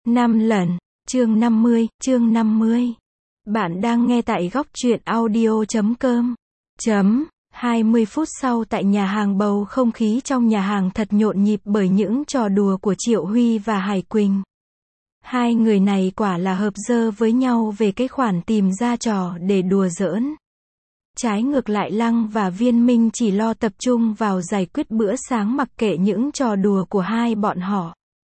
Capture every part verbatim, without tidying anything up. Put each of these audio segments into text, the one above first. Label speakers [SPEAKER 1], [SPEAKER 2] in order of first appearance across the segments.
[SPEAKER 1] Năm lần, chương năm mươi, chương năm mươi. Bạn đang nghe tại góc truyện audio chấm com. Chấm, hai mươi phút sau tại nhà hàng, bầu không khí trong nhà hàng thật nhộn nhịp bởi những trò đùa của Triệu Huy và Hải Quỳnh. Hai người này quả là hợp dơ với nhau về cái khoản tìm ra trò để đùa giỡn. Trái ngược lại, Lăng và Viên Minh chỉ lo tập trung vào giải quyết bữa sáng, mặc kệ những trò đùa của hai bọn họ.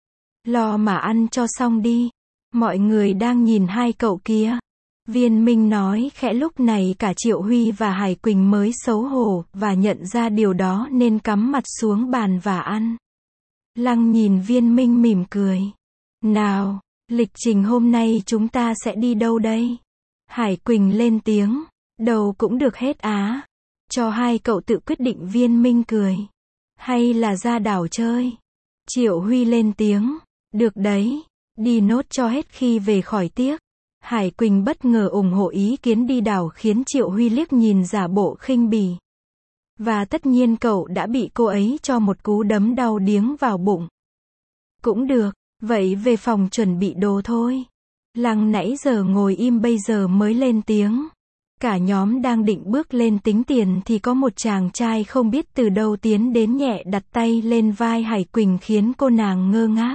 [SPEAKER 1] Lo mà ăn cho xong đi. Mọi người đang nhìn hai cậu kia. Viên Minh nói khẽ. Lúc này cả Triệu Huy và Hải Quỳnh mới xấu hổ và nhận ra điều đó nên cắm mặt xuống bàn và ăn. Lăng nhìn Viên Minh mỉm cười. Nào, lịch trình hôm nay chúng ta sẽ đi đâu đây? Hải Quỳnh lên tiếng. Đâu cũng được hết á. Cho hai cậu tự quyết định. Viên Minh cười. Hay là ra đảo chơi? Triệu Huy lên tiếng. Được đấy, đi nốt cho hết khi về khỏi tiếc. Hải Quỳnh bất ngờ ủng hộ ý kiến đi đảo khiến Triệu Huy liếc nhìn giả bộ khinh bỉ. Và tất nhiên cậu đã bị cô ấy cho một cú đấm đau điếng vào bụng. Cũng được, vậy về phòng chuẩn bị đồ thôi. Lăng nãy giờ ngồi im bây giờ mới lên tiếng. Cả nhóm đang định bước lên tính tiền thì có một chàng trai không biết từ đâu tiến đến, nhẹ đặt tay lên vai Hải Quỳnh khiến cô nàng ngơ ngác.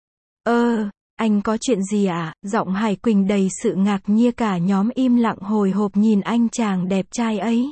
[SPEAKER 1] Ơ, anh có chuyện gì ạ? Giọng Hải Quỳnh đầy sự ngạc nhiên. Cả nhóm im lặng hồi hộp nhìn anh chàng đẹp trai ấy.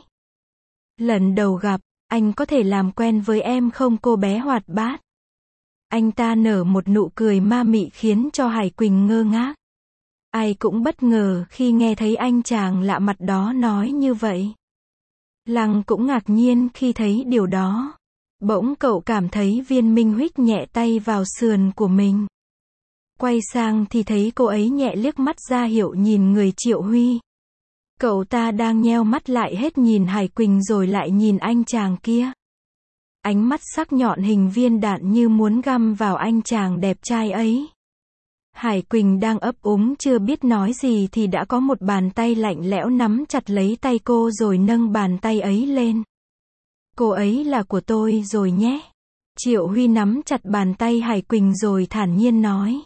[SPEAKER 1] Lần đầu gặp, anh có thể làm quen với em không? Cô bé hoạt bát. Anh ta nở một nụ cười ma mị khiến cho Hải Quỳnh ngơ ngác. Ai cũng bất ngờ khi nghe thấy anh chàng lạ mặt đó nói như vậy. Lăng cũng ngạc nhiên khi thấy điều đó. Bỗng cậu cảm thấy Viên Minh huých nhẹ tay vào sườn của mình. Quay sang thì thấy cô ấy nhẹ liếc mắt ra hiệu nhìn người Triệu Huy. Cậu ta đang nheo mắt lại hết nhìn Hải Quỳnh rồi lại nhìn anh chàng kia. Ánh mắt sắc nhọn hình viên đạn như muốn găm vào anh chàng đẹp trai ấy. Hải Quỳnh đang ấp úng chưa biết nói gì thì đã có một bàn tay lạnh lẽo nắm chặt lấy tay cô rồi nâng bàn tay ấy lên. Cô ấy là của tôi rồi nhé. Triệu Huy nắm chặt bàn tay Hải Quỳnh rồi thản nhiên nói.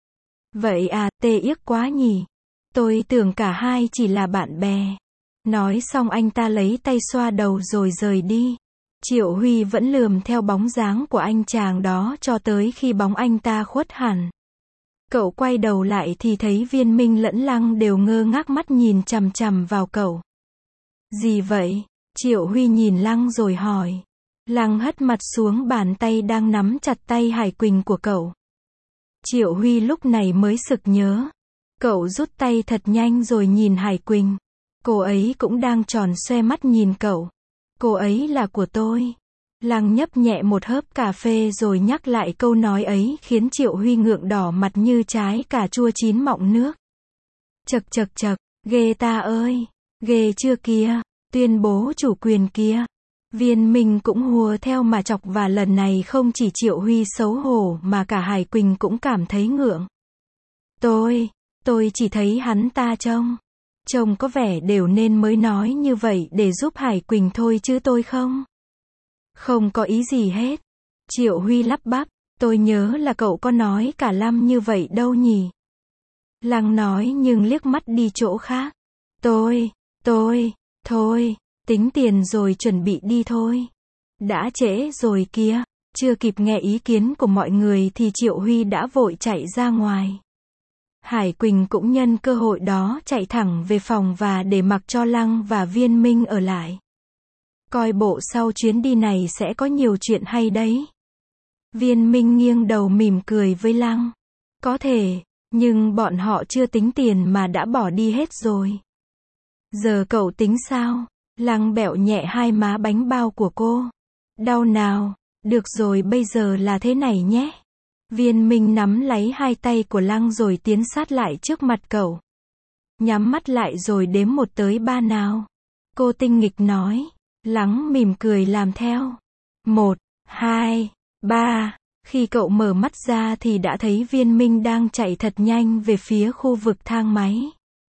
[SPEAKER 1] Vậy à, tê yếc quá nhỉ. Tôi tưởng cả hai chỉ là bạn bè. Nói xong anh ta lấy tay xoa đầu rồi rời đi. Triệu Huy vẫn lườm theo bóng dáng của anh chàng đó cho tới khi bóng anh ta khuất hẳn. Cậu quay đầu lại thì thấy Viên Minh lẫn Lăng đều ngơ ngác mắt nhìn chằm chằm vào cậu. Gì vậy? Triệu Huy nhìn Lăng rồi hỏi. Lăng hất mặt xuống bàn tay đang nắm chặt tay Hải Quỳnh của cậu. Triệu Huy lúc này mới sực nhớ. Cậu rút tay thật nhanh rồi nhìn Hải Quỳnh. Cô ấy cũng đang tròn xoe mắt nhìn cậu. Cô ấy là của tôi. Lăng nhấp nhẹ một hớp cà phê rồi nhắc lại câu nói ấy khiến Triệu Huy ngượng đỏ mặt như trái cà chua chín mọng nước. Chật chật chật, ghê ta ơi, ghê chưa kìa, tuyên bố chủ quyền kìa. Viên Minh cũng hùa theo mà chọc và lần này không chỉ Triệu Huy xấu hổ mà cả Hải Quỳnh cũng cảm thấy ngượng. Tôi, tôi chỉ thấy hắn ta trông, trông có vẻ đều nên mới nói như vậy để giúp Hải Quỳnh thôi chứ tôi không. Không có ý gì hết. Triệu Huy lắp bắp, tôi nhớ là cậu có nói cả lăm như vậy đâu nhỉ. Lăng nói nhưng liếc mắt đi chỗ khác. Tôi, tôi, thôi, tính tiền rồi chuẩn bị đi thôi. Đã trễ rồi kia. Chưa kịp nghe ý kiến của mọi người thì Triệu Huy đã vội chạy ra ngoài. Hải Quỳnh cũng nhân cơ hội đó chạy thẳng về phòng và để mặc cho Lăng và Viên Minh ở lại. Coi bộ sau chuyến đi này sẽ có nhiều chuyện hay đấy. Viên Minh nghiêng đầu mỉm cười với Lăng. Có thể, nhưng bọn họ chưa tính tiền mà đã bỏ đi hết rồi. Giờ cậu tính sao? Lăng bẹo nhẹ hai má bánh bao của cô. Đau nào? Được rồi, bây giờ là thế này nhé. Viên Minh nắm lấy hai tay của Lăng rồi tiến sát lại trước mặt cậu. Nhắm mắt lại rồi đếm một tới ba nào. Cô tinh nghịch nói. Lăng mỉm cười làm theo. Một, hai, ba. Khi cậu mở mắt ra thì đã thấy Viên Minh đang chạy thật nhanh về phía khu vực thang máy.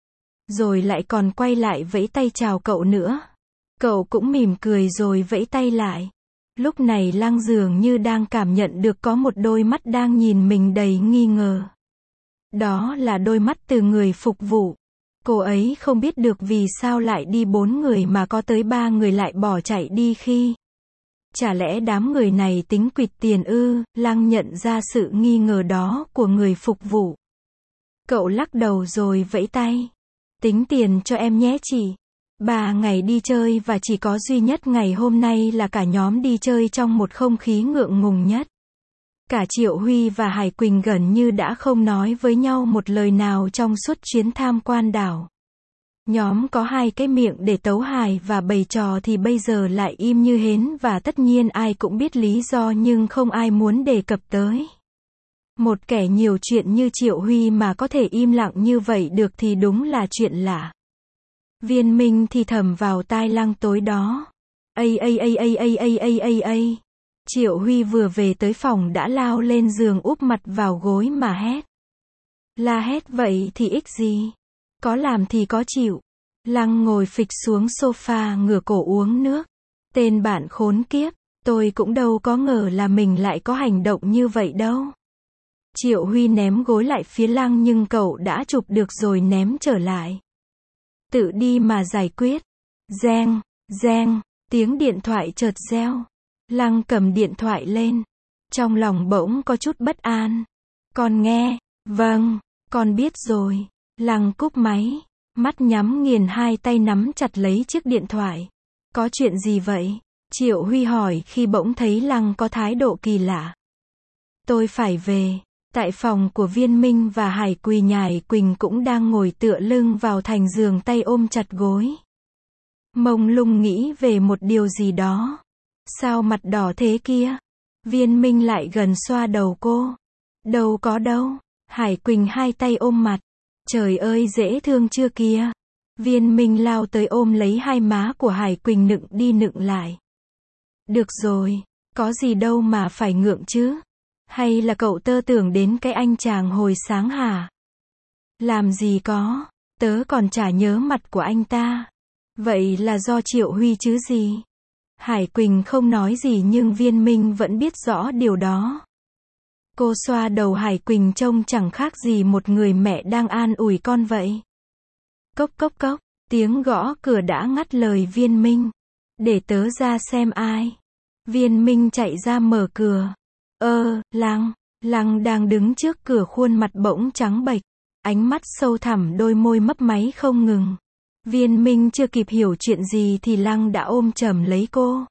[SPEAKER 1] Rồi lại còn quay lại vẫy tay chào cậu nữa. Cậu cũng mỉm cười rồi vẫy tay lại. Lúc này Lăng dường như đang cảm nhận được có một đôi mắt đang nhìn mình đầy nghi ngờ. Đó là đôi mắt từ người phục vụ. Cô ấy không biết được vì sao lại đi bốn người mà có tới ba người lại bỏ chạy đi khi. Chả lẽ đám người này tính quỵt tiền ư? Lăng nhận ra sự nghi ngờ đó của người phục vụ. Cậu lắc đầu rồi vẫy tay. Tính tiền cho em nhé chị. Ba ngày đi chơi và chỉ có duy nhất ngày hôm nay là cả nhóm đi chơi trong một không khí ngượng ngùng nhất. Cả Triệu Huy và Hải Quỳnh gần như đã không nói với nhau một lời nào trong suốt chuyến tham quan đảo. Nhóm có hai cái miệng để tấu hài và bày trò thì bây giờ lại im như hến và tất nhiên ai cũng biết lý do nhưng không ai muốn đề cập tới. Một kẻ nhiều chuyện như Triệu Huy mà có thể im lặng như vậy được thì đúng là chuyện lạ. Viên Minh thì thầm vào tai Lăng tối đó. Ây ây ây ây ây ây ây ây ây. Triệu Huy vừa về tới phòng đã lao lên giường úp mặt vào gối mà hét. La hét vậy thì ích gì? Có làm thì có chịu. Lăng ngồi phịch xuống sofa ngửa cổ uống nước. Tên bạn khốn kiếp, tôi cũng đâu có ngờ là mình lại có hành động như vậy đâu. Triệu Huy ném gối lại phía Lăng nhưng cậu đã chụp được rồi ném trở lại. Tự đi mà giải quyết. Reng, reng, tiếng điện thoại chợt reo. Lăng cầm điện thoại lên. Trong lòng bỗng có chút bất an. Con nghe, vâng, con biết rồi. Lăng cúp máy. Mắt nhắm nghiền hai tay nắm chặt lấy chiếc điện thoại. Có chuyện gì vậy? Triệu Huy hỏi khi bỗng thấy Lăng có thái độ kỳ lạ. Tôi phải về. Tại phòng của Viên Minh và Hải Quỳ Nhải Quỳnh cũng đang ngồi tựa lưng vào thành giường tay ôm chặt gối. Mông lung nghĩ về một điều gì đó. Sao mặt đỏ thế kia? Viên Minh lại gần xoa đầu cô. Đâu có đâu. Hải Quỳnh hai tay ôm mặt. Trời ơi dễ thương chưa kìa. Viên Minh lao tới ôm lấy hai má của Hải Quỳnh nựng đi nựng lại. Được rồi, có gì đâu mà phải ngượng chứ. Hay là cậu tơ tưởng đến cái anh chàng hồi sáng hả? Làm gì có, tớ còn chả nhớ mặt của anh ta. Vậy là do Triệu Huy chứ gì? Hải Quỳnh không nói gì nhưng Viên Minh vẫn biết rõ điều đó. Cô xoa đầu Hải Quỳnh trông chẳng khác gì một người mẹ đang an ủi con vậy. Cốc cốc cốc, tiếng gõ cửa đã ngắt lời Viên Minh. Để tớ ra xem ai. Viên Minh chạy ra mở cửa. Ơ, Lăng, Lăng đang đứng trước cửa khuôn mặt bỗng trắng bệch. Ánh mắt sâu thẳm đôi môi mấp máy không ngừng. Viên Minh chưa kịp hiểu chuyện gì thì Lăng đã ôm chầm lấy cô.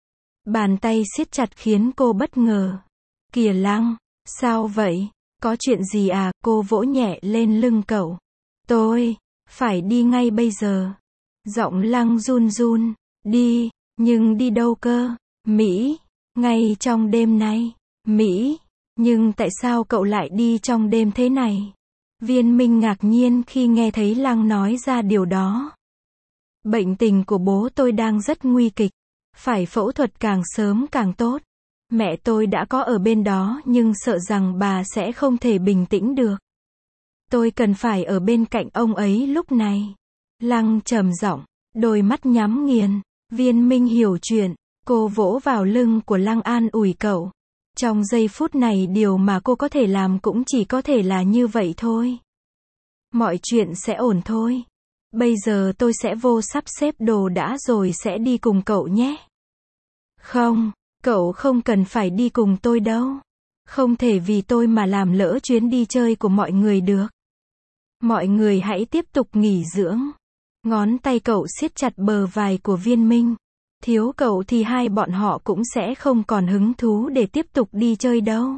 [SPEAKER 1] Bàn tay siết chặt khiến cô bất ngờ. Kìa Lăng, sao vậy? Có chuyện gì à? Cô vỗ nhẹ lên lưng cậu. Tôi, phải đi ngay bây giờ. Giọng Lăng run run. Đi, nhưng đi đâu cơ? Mỹ, ngay trong đêm nay. Mỹ, nhưng tại sao cậu lại đi trong đêm thế này? Viên Minh ngạc nhiên khi nghe thấy Lăng nói ra điều đó. Bệnh tình của bố tôi đang rất nguy kịch. Phải phẫu thuật càng sớm càng tốt. Mẹ tôi đã có ở bên đó nhưng sợ rằng bà sẽ không thể bình tĩnh được. Tôi cần phải ở bên cạnh ông ấy lúc này. Lăng trầm giọng, đôi mắt nhắm nghiền. Viên Minh hiểu chuyện. Cô vỗ vào lưng của Lăng an ủi cậu. Trong giây phút này điều mà cô có thể làm cũng chỉ có thể là như vậy thôi. Mọi chuyện sẽ ổn thôi. Bây giờ tôi sẽ vô sắp xếp đồ đã rồi sẽ đi cùng cậu nhé. Không, cậu không cần phải đi cùng tôi đâu. Không thể vì tôi mà làm lỡ chuyến đi chơi của mọi người được. Mọi người hãy tiếp tục nghỉ dưỡng. Ngón tay cậu siết chặt bờ vai của Viên Minh. Thiếu cậu thì hai bọn họ cũng sẽ không còn hứng thú để tiếp tục đi chơi đâu.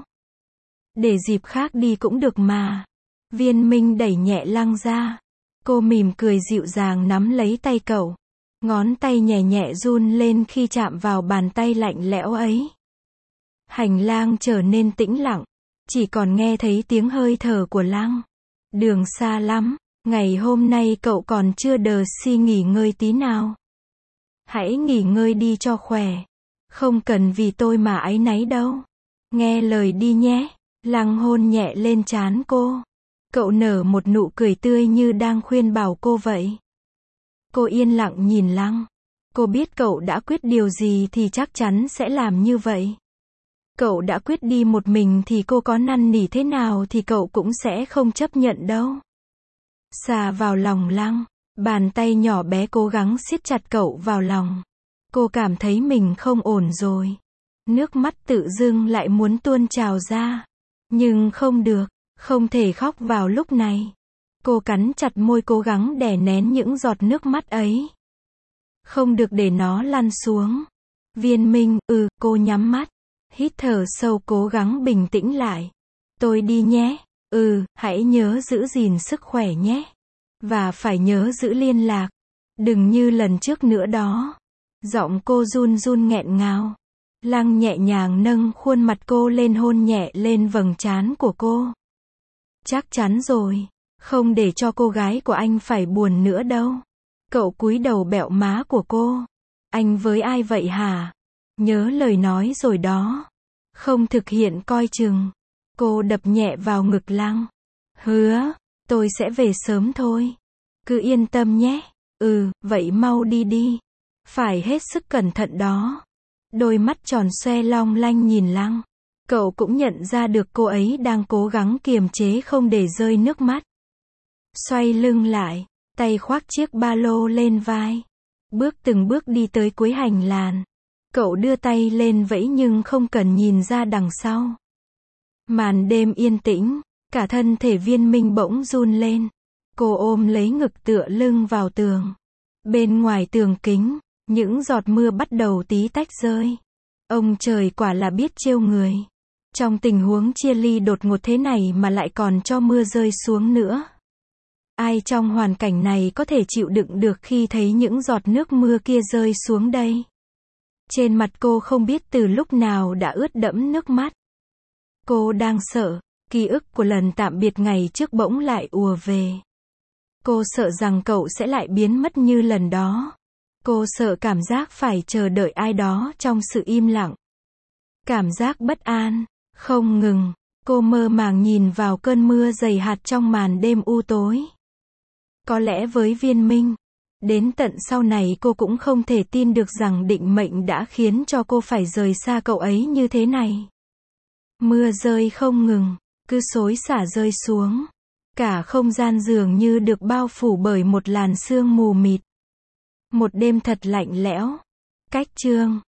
[SPEAKER 1] Để dịp khác đi cũng được mà. Viên Minh đẩy nhẹ Lăng ra. Cô mỉm cười dịu dàng nắm lấy tay cậu. Ngón tay nhẹ nhẹ run lên khi chạm vào bàn tay lạnh lẽo ấy. Hành lang trở nên tĩnh lặng. Chỉ còn nghe thấy tiếng hơi thở của Lăng. Đường xa lắm. Ngày hôm nay cậu còn chưa đờ si nghỉ ngơi tí nào. Hãy nghỉ ngơi đi cho khỏe. Không cần vì tôi mà áy náy đâu. Nghe lời đi nhé. Lăng hôn nhẹ lên trán cô. Cậu nở một nụ cười tươi như đang khuyên bảo cô vậy. Cô yên lặng nhìn Lăng. Cô biết cậu đã quyết điều gì thì chắc chắn sẽ làm như vậy. Cậu đã quyết đi một mình thì cô có năn nỉ thế nào thì cậu cũng sẽ không chấp nhận đâu. Xà vào lòng Lăng, bàn tay nhỏ bé cố gắng siết chặt cậu vào lòng. Cô cảm thấy mình không ổn rồi. Nước mắt tự dưng lại muốn tuôn trào ra. Nhưng không được, không thể khóc vào lúc này. Cô cắn chặt môi cố gắng đè nén những giọt nước mắt ấy. Không được để nó lăn xuống. Viên Minh, ừ, cô nhắm mắt. Hít thở sâu cố gắng bình tĩnh lại. Tôi đi nhé. Ừ, hãy nhớ giữ gìn sức khỏe nhé. Và phải nhớ giữ liên lạc. Đừng như lần trước nữa đó. Giọng cô run run nghẹn ngào. Lăng nhẹ nhàng nâng khuôn mặt cô lên hôn nhẹ lên vầng trán của cô. Chắc chắn rồi. Không để cho cô gái của anh phải buồn nữa đâu. Cậu cúi đầu bẹo má của cô. Anh với ai vậy hả? Nhớ lời nói rồi đó. Không thực hiện coi chừng. Cô đập nhẹ vào ngực Lăng. Hứa, tôi sẽ về sớm thôi. Cứ yên tâm nhé. Ừ, vậy mau đi đi. Phải hết sức cẩn thận đó. Đôi mắt tròn xoe long lanh nhìn Lăng. Cậu cũng nhận ra được cô ấy đang cố gắng kiềm chế không để rơi nước mắt. Xoay lưng lại, tay khoác chiếc ba lô lên vai. Bước từng bước đi tới cuối hành lang. Cậu đưa tay lên vẫy nhưng không cần nhìn ra đằng sau. Màn đêm yên tĩnh, cả thân thể Viên Minh bỗng run lên. Cô ôm lấy ngực tựa lưng vào tường. Bên ngoài tường kính, những giọt mưa bắt đầu tí tách rơi. Ông trời quả là biết trêu người. Trong tình huống chia ly đột ngột thế này mà lại còn cho mưa rơi xuống nữa. Ai trong hoàn cảnh này có thể chịu đựng được khi thấy những giọt nước mưa kia rơi xuống đây? Trên mặt cô không biết từ lúc nào đã ướt đẫm nước mắt. Cô đang sợ, ký ức của lần tạm biệt ngày trước bỗng lại ùa về. Cô sợ rằng cậu sẽ lại biến mất như lần đó. Cô sợ cảm giác phải chờ đợi ai đó trong sự im lặng. Cảm giác bất an, không ngừng. Cô mơ màng nhìn vào cơn mưa dày hạt trong màn đêm u tối. Có lẽ với Viên Minh, đến tận sau này cô cũng không thể tin được rằng định mệnh đã khiến cho cô phải rời xa cậu ấy như thế này. Mưa rơi không ngừng, cứ xối xả rơi xuống. Cả không gian dường như được bao phủ bởi một làn sương mù mịt. Một đêm thật lạnh lẽo. Cách chương